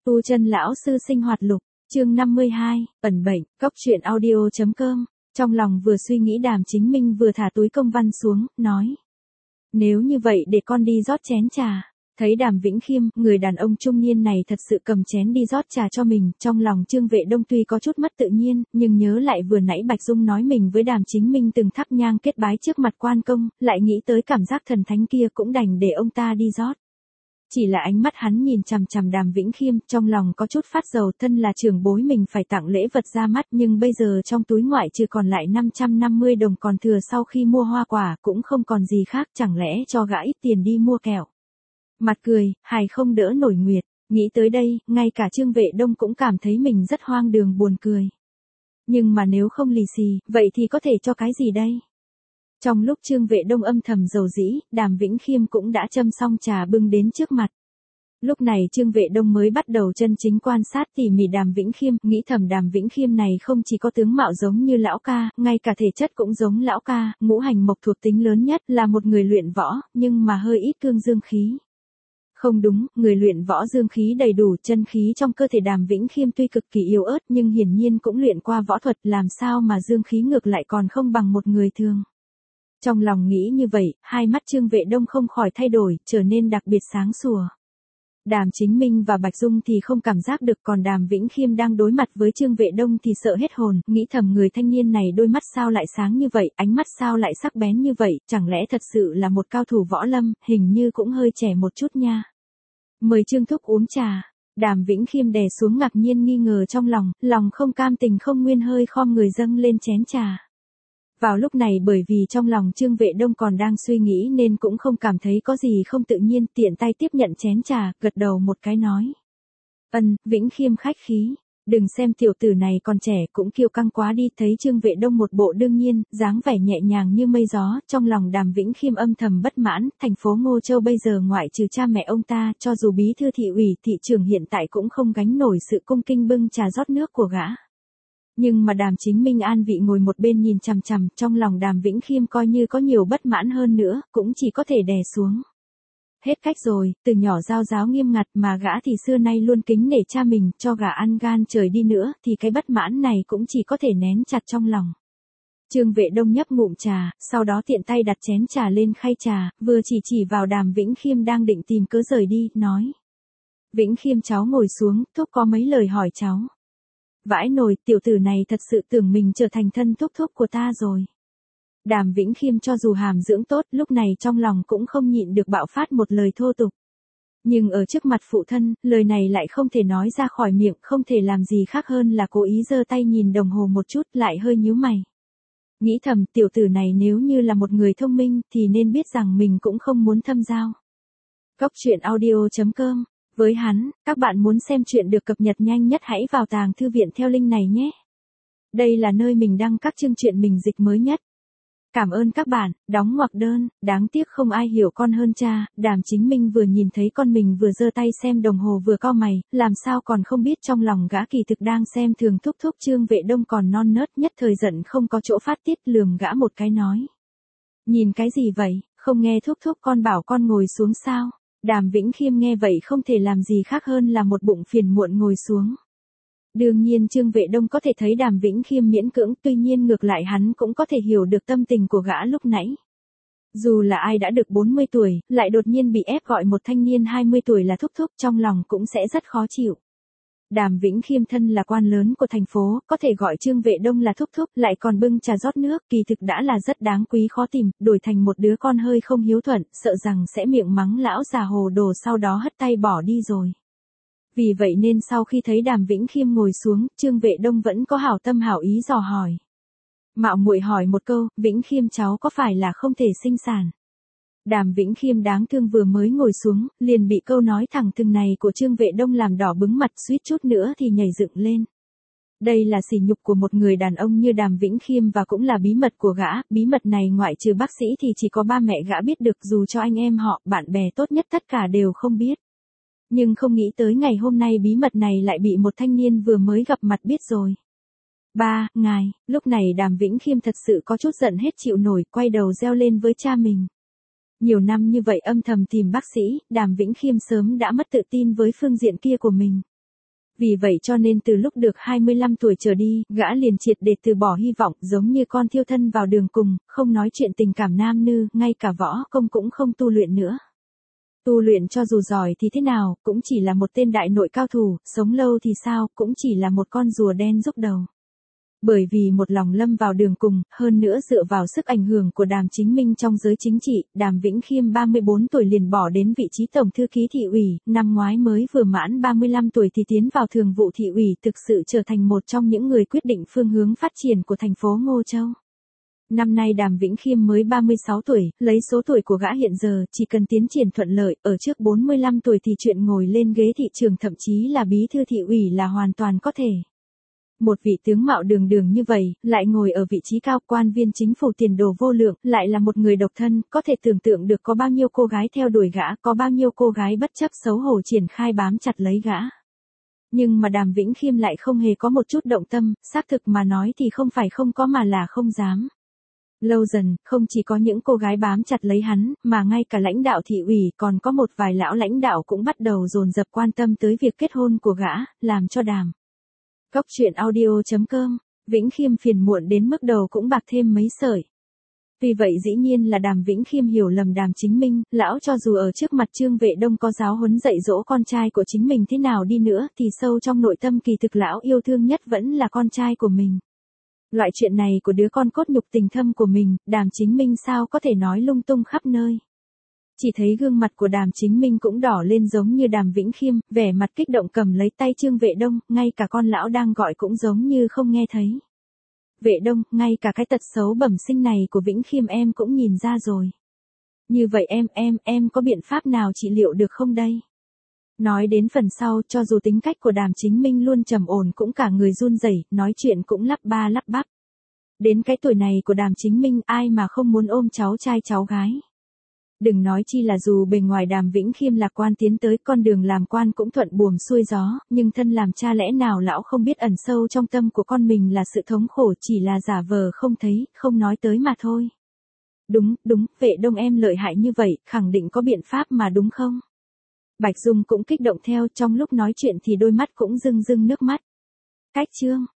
Tu chân lão sư sinh hoạt lục, chương 52, ẩn bệnh, cốc truyện audio.com. Trong lòng vừa suy nghĩ Đàm Chính Minh vừa thả túi công văn xuống, nói. Nếu như vậy để con đi rót chén trà. Thấy Đàm Vĩnh Khiêm, người đàn ông trung niên này thật sự cầm chén đi rót trà cho mình, trong lòng Trương Vệ Đông tuy có chút mất tự nhiên, nhưng nhớ lại vừa nãy Bạch Dung nói mình với Đàm Chính Minh từng thắp nhang kết bái trước mặt quan công, lại nghĩ tới cảm giác thần thánh kia cũng đành để ông ta đi rót. Chỉ là ánh mắt hắn nhìn chằm chằm Đàm Vĩnh Khiêm, trong lòng có chút phát dầu, thân là trưởng bối mình phải tặng lễ vật ra mắt, nhưng bây giờ trong túi ngoại trừ còn lại 550 đồng còn thừa sau khi mua hoa quả cũng không còn gì khác, chẳng lẽ cho gã ít tiền đi mua kẹo. Mặt cười, hài không đỡ nổi nguyệt, nghĩ tới đây, ngay cả Trương Vệ Đông cũng cảm thấy mình rất hoang đường buồn cười. Nhưng mà nếu không lì xì, vậy thì có thể cho cái gì đây? Trong lúc Trương Vệ Đông âm thầm dầu dĩ, Đàm Vĩnh Khiêm cũng đã châm xong trà bưng đến trước mặt. Lúc này Trương Vệ Đông mới bắt đầu chân chính quan sát tỉ mỉ Đàm Vĩnh Khiêm, nghĩ thầm Đàm Vĩnh Khiêm này không chỉ có tướng mạo giống như lão ca, ngay cả thể chất cũng giống lão ca, ngũ hành mộc thuộc tính lớn nhất là một người luyện võ, nhưng mà hơi ít cương dương khí. Không đúng, người luyện võ dương khí đầy đủ, chân khí trong cơ thể Đàm Vĩnh Khiêm tuy cực kỳ yếu ớt nhưng hiển nhiên cũng luyện qua võ thuật, làm sao mà dương khí ngược lại còn không bằng một người thường. Trong lòng nghĩ như vậy, hai mắt Trương Vệ Đông không khỏi thay đổi, trở nên đặc biệt sáng sủa. Đàm Chính Minh và Bạch Dung thì không cảm giác được, còn Đàm Vĩnh Khiêm đang đối mặt với Trương Vệ Đông thì sợ hết hồn, nghĩ thầm người thanh niên này đôi mắt sao lại sáng như vậy, ánh mắt sao lại sắc bén như vậy, chẳng lẽ thật sự là một cao thủ võ lâm, hình như cũng hơi trẻ một chút nha. Mời Trương thúc uống trà. Đàm Vĩnh Khiêm đè xuống ngạc nhiên nghi ngờ trong lòng không cam tình không nguyên hơi khom người dâng lên chén trà. Vào lúc này bởi vì trong lòng Trương Vệ Đông còn đang suy nghĩ nên cũng không cảm thấy có gì không tự nhiên, tiện tay tiếp nhận chén trà, gật đầu một cái nói. Vĩnh Khiêm khách khí, đừng xem tiểu tử này còn trẻ cũng kiêu căng quá đi. Thấy Trương Vệ Đông một bộ đương nhiên, dáng vẻ nhẹ nhàng như mây gió, trong lòng Đàm Vĩnh Khiêm âm thầm bất mãn, thành phố Ngô Châu bây giờ ngoại trừ cha mẹ ông ta, cho dù bí thư thị ủy, thị trưởng hiện tại cũng không gánh nổi sự cung kính bưng trà rót nước của gã. Nhưng mà Đàm Chính Minh an vị ngồi một bên nhìn chằm chằm, trong lòng Đàm Vĩnh Khiêm coi như có nhiều bất mãn hơn nữa, cũng chỉ có thể đè xuống. Hết cách rồi, từ nhỏ giao giáo nghiêm ngặt mà gã thì xưa nay luôn kính nể cha mình, cho gã ăn gan trời đi nữa, thì cái bất mãn này cũng chỉ có thể nén chặt trong lòng. Trương Vệ Đông nhấp ngụm trà, sau đó tiện tay đặt chén trà lên khay trà, vừa chỉ vào Đàm Vĩnh Khiêm đang định tìm cớ rời đi, nói. Vĩnh Khiêm cháu ngồi xuống, thúc có mấy lời hỏi cháu. Vãi nồi, tiểu tử này thật sự tưởng mình trở thành thân thúc thúc của ta rồi. Đàm Vĩnh Khiêm cho dù hàm dưỡng tốt, lúc này trong lòng cũng không nhịn được bạo phát một lời thô tục. Nhưng ở trước mặt phụ thân, lời này lại không thể nói ra khỏi miệng, không thể làm gì khác hơn là cố ý giơ tay nhìn đồng hồ một chút, lại hơi nhíu mày. Nghĩ thầm, tiểu tử này nếu như là một người thông minh, thì nên biết rằng mình cũng không muốn thâm giao. Cốc truyện audio.com. Với hắn, các bạn muốn xem chuyện được cập nhật nhanh nhất hãy vào tàng thư viện theo link này nhé. Đây là nơi mình đăng các chương truyện mình dịch mới nhất. Cảm ơn các bạn, đóng ngoặc đơn, đáng tiếc không ai hiểu con hơn cha. Đàm Chính Minh vừa nhìn thấy con mình vừa giơ tay xem đồng hồ vừa cau mày, làm sao còn không biết trong lòng gã kỳ thực đang xem thường thúc thúc. Trương Vệ Đông còn non nớt, nhất thời giận không có chỗ phát tiết, lườm gã một cái nói. Nhìn cái gì vậy, không nghe thúc thúc con bảo con ngồi xuống sao? Đàm Vĩnh Khiêm nghe vậy không thể làm gì khác hơn là một bụng phiền muộn ngồi xuống. Đương nhiên Trương Vệ Đông có thể thấy Đàm Vĩnh Khiêm miễn cưỡng, tuy nhiên ngược lại hắn cũng có thể hiểu được tâm tình của gã lúc nãy. Dù là ai đã được 40 tuổi, lại đột nhiên bị ép gọi một thanh niên 20 tuổi là thúc thúc, trong lòng cũng sẽ rất khó chịu. Đàm Vĩnh Khiêm thân là quan lớn của thành phố, có thể gọi Trương Vệ Đông là thúc thúc, lại còn bưng trà rót nước, kỳ thực đã là rất đáng quý khó tìm, đổi thành một đứa con hơi không hiếu thuận, sợ rằng sẽ miệng mắng lão già hồ đồ sau đó hất tay bỏ đi rồi. Vì vậy nên sau khi thấy Đàm Vĩnh Khiêm ngồi xuống, Trương Vệ Đông vẫn có hảo tâm hảo ý dò hỏi. Mạo muội hỏi một câu, Vĩnh Khiêm cháu có phải là không thể sinh sản? Đàm Vĩnh Khiêm đáng thương vừa mới ngồi xuống, liền bị câu nói thẳng thừng này của Trương Vệ Đông làm đỏ bừng mặt, suýt chút nữa thì nhảy dựng lên. Đây là sỉ nhục của một người đàn ông như Đàm Vĩnh Khiêm và cũng là bí mật của gã, bí mật này ngoại trừ bác sĩ thì chỉ có ba mẹ gã biết được, dù cho anh em họ, bạn bè tốt nhất tất cả đều không biết. Nhưng không nghĩ tới ngày hôm nay bí mật này lại bị một thanh niên vừa mới gặp mặt biết rồi. Ba, ngài, lúc này Đàm Vĩnh Khiêm thật sự có chút giận hết chịu nổi, quay đầu reo lên với cha mình. Nhiều năm như vậy âm thầm tìm bác sĩ, Đàm Vĩnh Khiêm sớm đã mất tự tin với phương diện kia của mình. Vì vậy cho nên từ lúc được 25 tuổi trở đi, gã liền triệt để từ bỏ hy vọng, giống như con thiêu thân vào đường cùng, không nói chuyện tình cảm nam nữ, ngay cả võ công cũng không tu luyện nữa. Tu luyện cho dù giỏi thì thế nào, cũng chỉ là một tên đại nội cao thủ, sống lâu thì sao, cũng chỉ là một con rùa đen rúc đầu. Bởi vì một lòng lâm vào đường cùng, hơn nữa dựa vào sức ảnh hưởng của Đàm Chính Minh trong giới chính trị, Đàm Vĩnh Khiêm 34 tuổi liền bỏ đến vị trí tổng thư ký thị ủy, năm ngoái mới vừa mãn 35 tuổi thì tiến vào thường vụ thị ủy, thực sự trở thành một trong những người quyết định phương hướng phát triển của thành phố Ngô Châu. Năm nay Đàm Vĩnh Khiêm mới 36 tuổi, lấy số tuổi của gã hiện giờ, chỉ cần tiến triển thuận lợi, ở trước 45 tuổi thì chuyện ngồi lên ghế thị trường thậm chí là bí thư thị ủy là hoàn toàn có thể. Một vị tướng mạo đường đường như vậy, lại ngồi ở vị trí cao, quan viên chính phủ tiền đồ vô lượng, lại là một người độc thân, có thể tưởng tượng được có bao nhiêu cô gái theo đuổi gã, có bao nhiêu cô gái bất chấp xấu hổ triển khai bám chặt lấy gã. Nhưng mà Đàm Vĩnh Khiêm lại không hề có một chút động tâm, xác thực mà nói thì không phải không có mà là không dám. Lâu dần, không chỉ có những cô gái bám chặt lấy hắn, mà ngay cả lãnh đạo thị ủy, còn có một vài lão lãnh đạo cũng bắt đầu dồn dập quan tâm tới việc kết hôn của gã, làm cho Đàm. Cốc truyện audio.com, Vĩnh Khiêm phiền muộn đến mức đầu cũng bạc thêm mấy sợi. Vì vậy dĩ nhiên là Đàm Vĩnh Khiêm hiểu lầm Đàm Chính Minh, lão cho dù ở trước mặt Trương Vệ Đông có giáo huấn dạy dỗ con trai của chính mình thế nào đi nữa, thì sâu trong nội tâm kỳ thực lão yêu thương nhất vẫn là con trai của mình. Loại chuyện này của đứa con cốt nhục tình thâm của mình, Đàm Chính Minh sao có thể nói lung tung khắp nơi. Chỉ thấy gương mặt của Đàm Chính Minh cũng đỏ lên giống như Đàm Vĩnh Khiêm, vẻ mặt kích động cầm lấy tay Trương Vệ Đông, ngay cả con lão đang gọi cũng giống như không nghe thấy. Vệ Đông, ngay cả cái tật xấu bẩm sinh này của Vĩnh Khiêm em cũng nhìn ra rồi. Như vậy em có biện pháp nào trị liệu được không đây? Nói đến phần sau, cho dù tính cách của Đàm Chính Minh luôn trầm ổn cũng cả người run rẩy, nói chuyện cũng lắp ba lắp bắp. Đến cái tuổi này của Đàm Chính Minh ai mà không muốn ôm cháu trai cháu gái. Đừng nói chi là dù bề ngoài Đàm Vĩnh Khiêm lạc quan tiến tới con đường làm quan cũng thuận buồm xuôi gió, nhưng thân làm cha lẽ nào lão không biết ẩn sâu trong tâm của con mình là sự thống khổ chỉ là giả vờ không thấy, không nói tới mà thôi. Đúng, Vệ Đông em lợi hại như vậy, khẳng định có biện pháp mà đúng không? Bạch Dung cũng kích động theo, trong lúc nói chuyện thì đôi mắt cũng rưng rưng nước mắt. Cách chương